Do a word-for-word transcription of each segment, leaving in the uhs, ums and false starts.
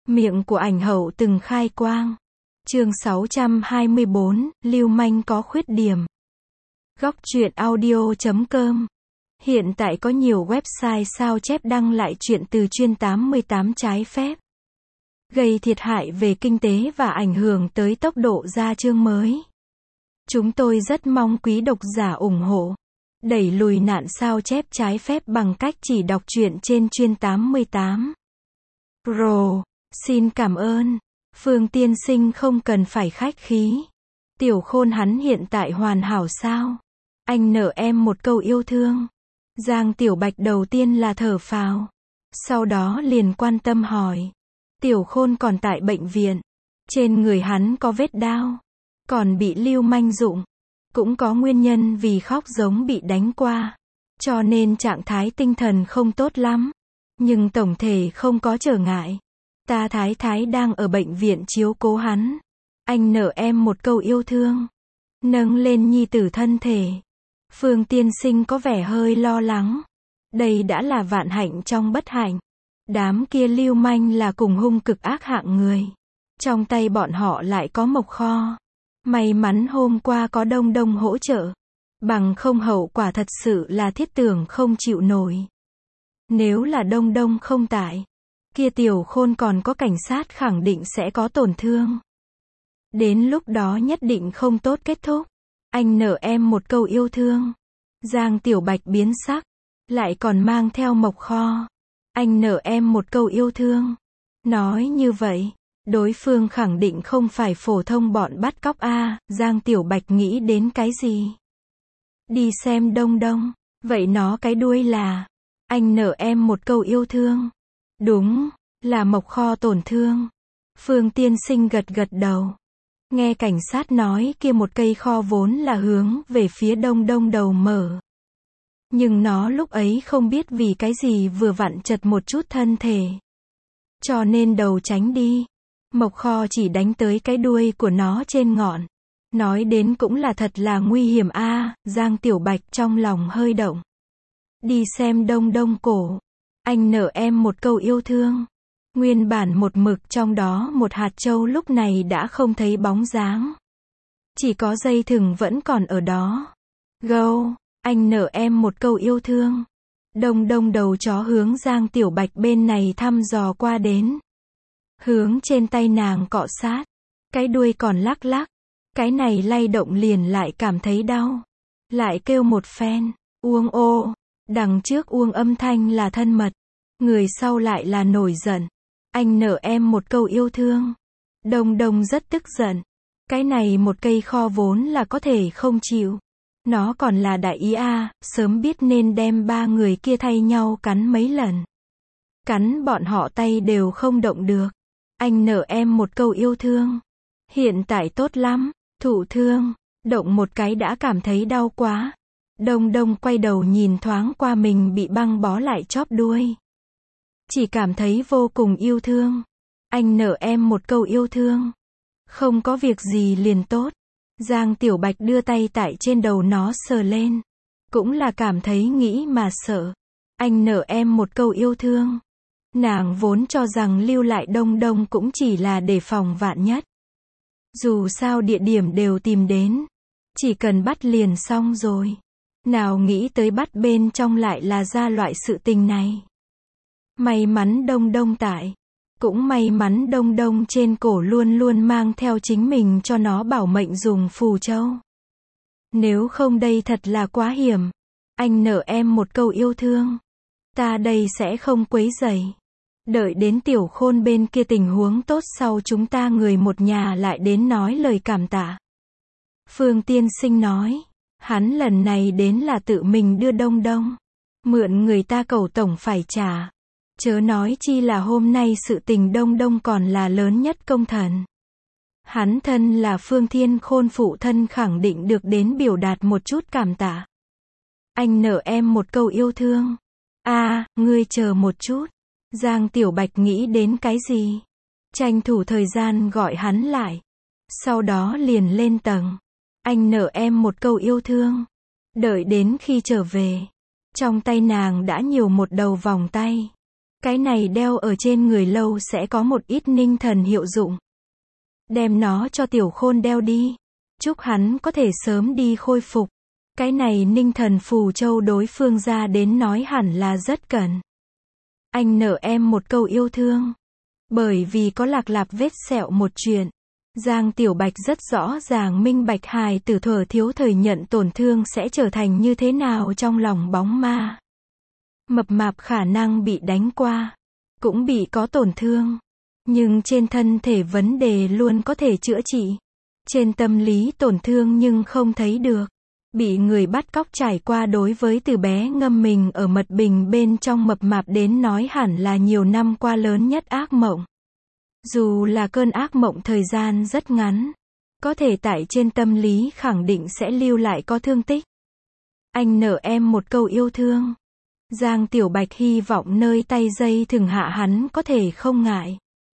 Miệng của ảnh hậu từng khai quang. Chương sáu trăm hai mươi bốn, lưu manh có khuyết điểm. Góc truyện audio chấm com. Hiện tại có nhiều website sao chép đăng lại chuyện từ chuyên tám mươi tám trái phép, gây thiệt hại về kinh tế và ảnh hưởng tới tốc độ ra chương mới. Chúng tôi rất mong quý độc giả ủng hộ, đẩy lùi nạn sao chép trái phép bằng cách chỉ đọc truyện trên chuyên tám mươi tám. Pro, xin cảm ơn. Phương tiên sinh không cần phải khách khí. Tiểu Khôn hắn hiện tại hoàn hảo sao? Anh nợ em một câu yêu thương. Giang Tiểu Bạch đầu tiên là thở phào, sau đó liền quan tâm hỏi. Tiểu Khôn còn tại bệnh viện. Trên người hắn có vết đao, còn bị lưu manh dụng. Cũng có nguyên nhân vì khóc giống bị đánh qua, cho nên trạng thái tinh thần không tốt lắm. Nhưng tổng thể không có trở ngại. Ta thái thái đang ở bệnh viện chiếu cố hắn. Anh nợ em một câu yêu thương. Nâng lên nhi tử thân thể. Phương tiên sinh có vẻ hơi lo lắng. Đây đã là vạn hạnh trong bất hạnh. Đám kia lưu manh là cùng hung cực ác hạng người. Trong tay bọn họ lại có mộc kho. May mắn hôm qua có Đông Đông hỗ trợ. Bằng không hậu quả thật sự là thiết tưởng không chịu nổi. Nếu là Đông Đông không tại, kia Tiểu Khôn còn có cảnh sát khẳng định sẽ có tổn thương. Đến lúc đó nhất định không tốt kết thúc. Anh nợ em một câu yêu thương. Giang Tiểu Bạch biến sắc, lại còn mang theo mộc kho. Anh nợ em một câu yêu thương. Nói như vậy, đối phương khẳng định không phải phổ thông bọn bắt cóc a. Giang Tiểu Bạch nghĩ đến cái gì? Đi xem Đông Đông. Vậy nó cái đuôi là, anh nợ em một câu yêu thương. Đúng, là mộc kho tổn thương. Phương tiên sinh gật gật đầu. Nghe cảnh sát nói kia một cây kho vốn là hướng về phía Đông Đông đầu mở. Nhưng nó lúc ấy không biết vì cái gì vừa vặn chật một chút thân thể, cho nên đầu tránh đi. Mộc kho chỉ đánh tới cái đuôi của nó trên ngọn. Nói đến cũng là thật là nguy hiểm a. Giang Tiểu Bạch trong lòng hơi động. Đi xem Đông Đông cổ. Anh nợ em một câu yêu thương. Nguyên bản một mực trong đó một hạt châu lúc này đã không thấy bóng dáng. Chỉ có dây thừng vẫn còn ở đó. Gâu, anh nợ em một câu yêu thương. Đông Đông đầu chó hướng Giang Tiểu Bạch bên này thăm dò qua đến. Hướng trên tay nàng cọ sát. Cái đuôi còn lắc lắc. Cái này lay động liền lại cảm thấy đau. Lại kêu một phen. Uông ô. Đằng trước uông âm thanh là thân mật. Người sau lại là nổi giận. Anh nợ em một câu yêu thương. Đông Đông rất tức giận. Cái này một cây kho vốn là có thể không chịu. Nó còn là đại ý a, sớm biết nên đem ba người kia thay nhau cắn mấy lần. Cắn bọn họ tay đều không động được. Anh nợ em một câu yêu thương. Hiện tại tốt lắm, thụ thương, động một cái đã cảm thấy đau quá. Đông Đông quay đầu nhìn thoáng qua mình bị băng bó lại chóp đuôi. Chỉ cảm thấy vô cùng yêu thương. Anh nợ em một câu yêu thương. Không có việc gì liền tốt. Giang Tiểu Bạch đưa tay tại trên đầu nó sờ lên. Cũng là cảm thấy nghĩ mà sợ. Anh nợ em một câu yêu thương. Nàng vốn cho rằng lưu lại Đông Đông cũng chỉ là để phòng vạn nhất. Dù sao địa điểm đều tìm đến. Chỉ cần bắt liền xong rồi. Nào nghĩ tới bắt bên trong lại là ra loại sự tình này. May mắn Đông Đông tại. Cũng may mắn Đông Đông trên cổ luôn luôn mang theo chính mình cho nó bảo mệnh dùng phù châu. Nếu không đây thật là quá hiểm. Anh nợ em một câu yêu thương. Ta đây sẽ không quấy rầy. Đợi đến Tiểu Khôn bên kia tình huống tốt sau chúng ta người một nhà lại đến nói lời cảm tạ. Phương tiên sinh nói. Hắn lần này đến là tự mình đưa Đông Đông. Mượn người ta cầu tổng phải trả. Chớ nói chi là hôm nay sự tình Đông Đông còn là lớn nhất công thần. Hắn thân là Phương Thiên Khôn phụ thân khẳng định được đến biểu đạt một chút cảm tạ. Anh nợ em một câu yêu thương. A, à, ngươi chờ một chút. Giang Tiểu Bạch nghĩ đến cái gì? Tranh thủ thời gian gọi hắn lại. Sau đó liền lên tầng. Anh nợ em một câu yêu thương. Đợi đến khi trở về, trong tay nàng đã nhiều một đầu vòng tay. Cái này đeo ở trên người lâu sẽ có một ít ninh thần hiệu dụng. Đem nó cho Tiểu Khôn đeo đi. Chúc hắn có thể sớm đi khôi phục. Cái này ninh thần phù châu đối phương ra đến nói hẳn là rất cần. Anh nợ em một câu yêu thương. Bởi vì có lạc lạp vết sẹo một chuyện. Giang Tiểu Bạch rất rõ ràng minh bạch hài tử thuở thiếu thời nhận tổn thương sẽ trở thành như thế nào trong lòng bóng ma. Mập mạp khả năng bị đánh qua. Cũng bị có tổn thương. Nhưng trên thân thể vấn đề luôn có thể chữa trị. Trên tâm lý tổn thương nhưng không thấy được. Bị người bắt cóc trải qua đối với từ bé ngâm mình ở mật bình bên trong mập mạp đến nói hẳn là nhiều năm qua lớn nhất ác mộng. Dù là cơn ác mộng thời gian rất ngắn. Có thể tại trên tâm lý khẳng định sẽ lưu lại có thương tích. Anh nợ em một câu yêu thương. Giang Tiểu Bạch hy vọng nơi tay dây thừng hạ hắn có thể không ngại.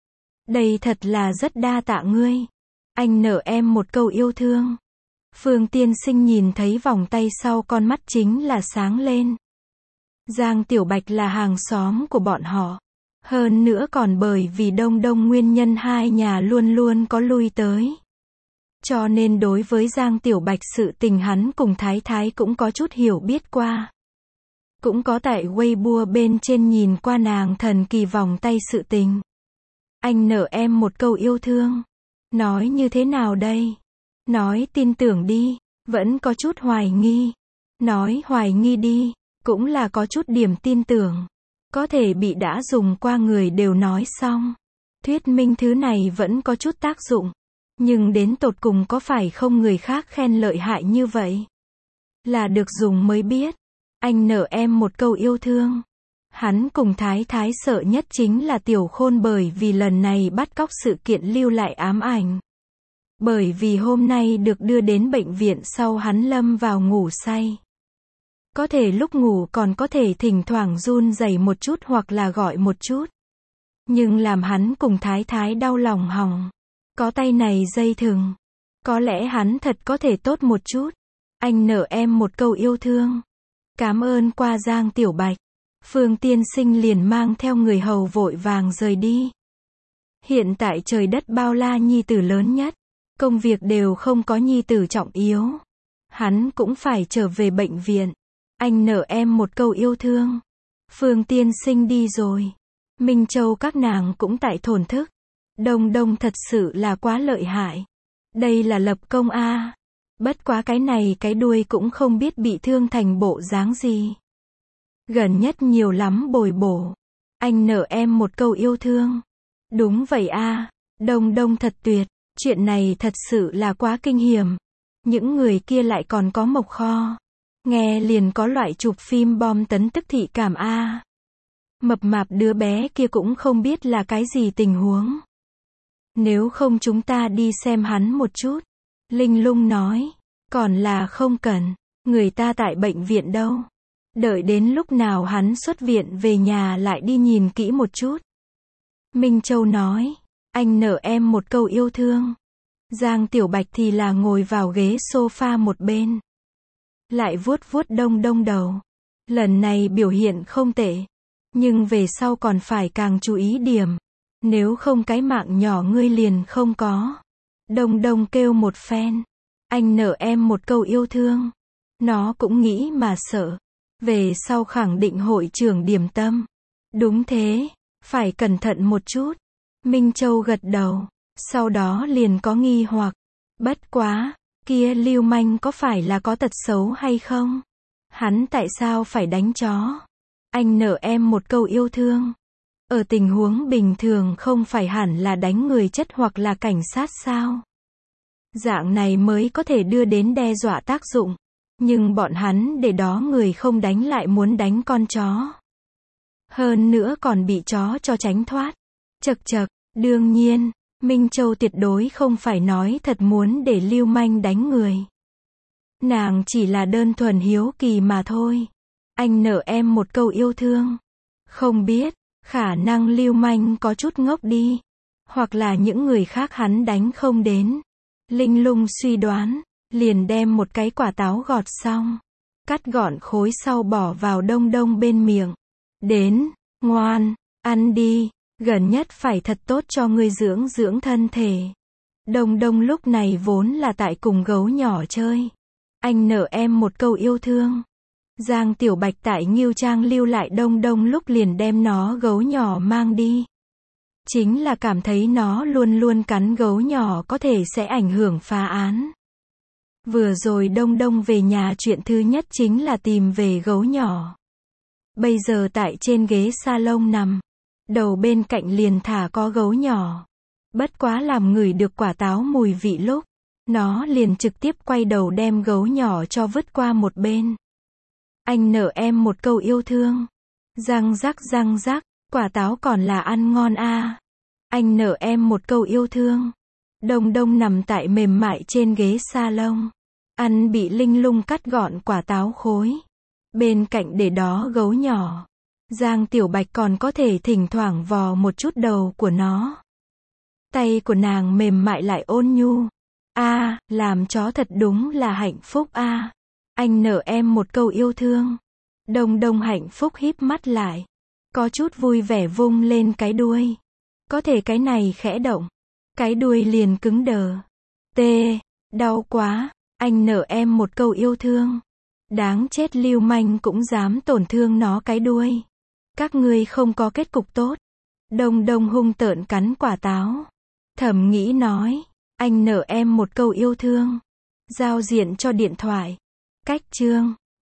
Đây thật là rất đa tạ ngươi. Anh nợ em một câu yêu thương. Phương Tiên Sinh nhìn thấy vòng tay sau con mắt chính là sáng lên. Giang Tiểu Bạch là hàng xóm của bọn họ. Hơn nữa còn bởi vì đông đông nguyên nhân hai nhà luôn luôn có lui tới. Cho nên đối với Giang Tiểu Bạch sự tình hắn cùng Thái Thái cũng có chút hiểu biết qua. Cũng có tại Weibo bên trên nhìn qua nàng thần kỳ vòng tay sự tình. Anh nợ em một câu yêu thương. Nói như thế nào đây? Nói tin tưởng đi. Vẫn có chút hoài nghi. Nói hoài nghi đi. Cũng là có chút điểm tin tưởng. Có thể bị đã dùng qua người đều nói xong. Thuyết minh thứ này vẫn có chút tác dụng. Nhưng đến tột cùng có phải không người khác khen lợi hại như vậy? Là được dùng mới biết. Anh nợ em một câu yêu thương. Hắn cùng Thái Thái sợ nhất chính là Tiểu Khôn bởi vì lần này bắt cóc sự kiện lưu lại ám ảnh. Bởi vì hôm nay được đưa đến bệnh viện sau hắn lâm vào ngủ say. Có thể lúc ngủ còn có thể thỉnh thoảng run rẩy một chút hoặc là gọi một chút. Nhưng làm hắn cùng Thái Thái đau lòng hỏng. Có tay này dây thừng. Có lẽ hắn thật có thể tốt một chút. Anh nợ em một câu yêu thương. Cảm ơn qua Giang Tiểu Bạch. Phương Tiên Sinh liền mang theo người hầu vội vàng rời đi. Hiện tại trời đất bao la nhi tử lớn nhất. Công việc đều không có nhi tử trọng yếu. Hắn cũng phải trở về bệnh viện. Anh nợ em một câu yêu thương. Phương Tiên Sinh đi rồi. Minh Châu các nàng cũng tại thổn thức. Đông Đông thật sự là quá lợi hại. Đây là lập công a. Bất quá cái này cái đuôi cũng không biết bị thương thành bộ dáng gì. Gần nhất nhiều lắm bồi bổ. Anh nợ em một câu yêu thương. Đúng vậy a. Đông Đông thật tuyệt. Chuyện này thật sự là quá kinh hiểm. Những người kia lại còn có mộc kho. Nghe liền có loại chụp phim bom tấn tức thị cảm a. Mập mạp đứa bé kia cũng không biết là cái gì tình huống. Nếu không chúng ta đi xem hắn một chút. Linh Lung nói. Còn là không cần. Người ta tại bệnh viện đâu. Đợi đến lúc nào hắn xuất viện về nhà lại đi nhìn kỹ một chút. Minh Châu nói. Anh nợ em một câu yêu thương. Giang Tiểu Bạch thì là ngồi vào ghế sofa một bên. Lại vuốt vuốt Đông Đông đầu. Lần này biểu hiện không tệ. Nhưng về sau còn phải càng chú ý điểm. Nếu không cái mạng nhỏ ngươi liền không có. Đông Đông kêu một phen. Anh nợ em một câu yêu thương. Nó cũng nghĩ mà sợ. Về sau khẳng định hội trưởng điểm tâm. Đúng thế. Phải cẩn thận một chút. Minh Châu gật đầu. Sau đó liền có nghi hoặc. Bất quá. Kia lưu manh có phải là có tật xấu hay không? Hắn tại sao phải đánh chó? Anh nợ em một câu yêu thương. Ở tình huống bình thường không phải hẳn là đánh người chất hoặc là cảnh sát sao? Dạng này mới có thể đưa đến đe dọa tác dụng. Nhưng bọn hắn để đó người không đánh lại muốn đánh con chó. Hơn nữa còn bị chó cho tránh thoát. Chật chật, đương nhiên, Minh Châu tuyệt đối không phải nói thật muốn để lưu manh đánh người. Nàng chỉ là đơn thuần hiếu kỳ mà thôi. Anh nợ em một câu yêu thương. Không biết, khả năng lưu manh có chút ngốc đi. Hoặc là những người khác hắn đánh không đến. Linh Lung suy đoán, liền đem một cái quả táo gọt xong. Cắt gọn khối sau bỏ vào Đông Đông bên miệng. Đến, ngoan, Ăn đi, gần nhất phải thật tốt cho ngươi dưỡng dưỡng thân thể. Đông Đông lúc này vốn là tại cùng gấu nhỏ chơi. Anh nợ em một câu yêu thương. Giang Tiểu Bạch tại Ngưu Trang lưu lại Đông Đông lúc liền đem nó gấu nhỏ mang đi. Chính là cảm thấy nó luôn luôn cắn gấu nhỏ có thể sẽ ảnh hưởng phá án. Vừa rồi Đông Đông về nhà chuyện thứ nhất chính là tìm về gấu nhỏ. Bây giờ tại trên ghế salon nằm. Đầu bên cạnh liền thả có gấu nhỏ. Bất quá làm ngửi được quả táo mùi vị lúc. Nó liền trực tiếp quay đầu đem gấu nhỏ cho vứt qua một bên. Anh nợ em một câu yêu thương. Răng rắc răng rắc, quả táo còn là ăn ngon a. À. Anh nợ em một câu yêu thương. Đông Đông nằm tại mềm mại trên ghế salon. Ăn bị Linh Lung cắt gọn quả táo khối. Bên cạnh để đó gấu nhỏ. Giang Tiểu Bạch còn có thể thỉnh thoảng vò một chút đầu của nó. Tay của nàng mềm mại lại ôn nhu. A, à, làm chó thật đúng là hạnh phúc a. À. Anh nợ em một câu yêu thương. Đông Đông hạnh phúc híp mắt lại. Có chút vui vẻ vung lên cái đuôi. Có thể cái này khẽ động. Cái đuôi liền cứng đờ. Tê, đau quá. Anh nợ em một câu yêu thương. Đáng chết lưu manh cũng dám tổn thương nó cái đuôi. Các ngươi không có kết cục tốt. Đông Đông hung tợn cắn quả táo. Thầm nghĩ nói. Anh nợ em một câu yêu thương. Giao diện cho điện thoại. Cách chương.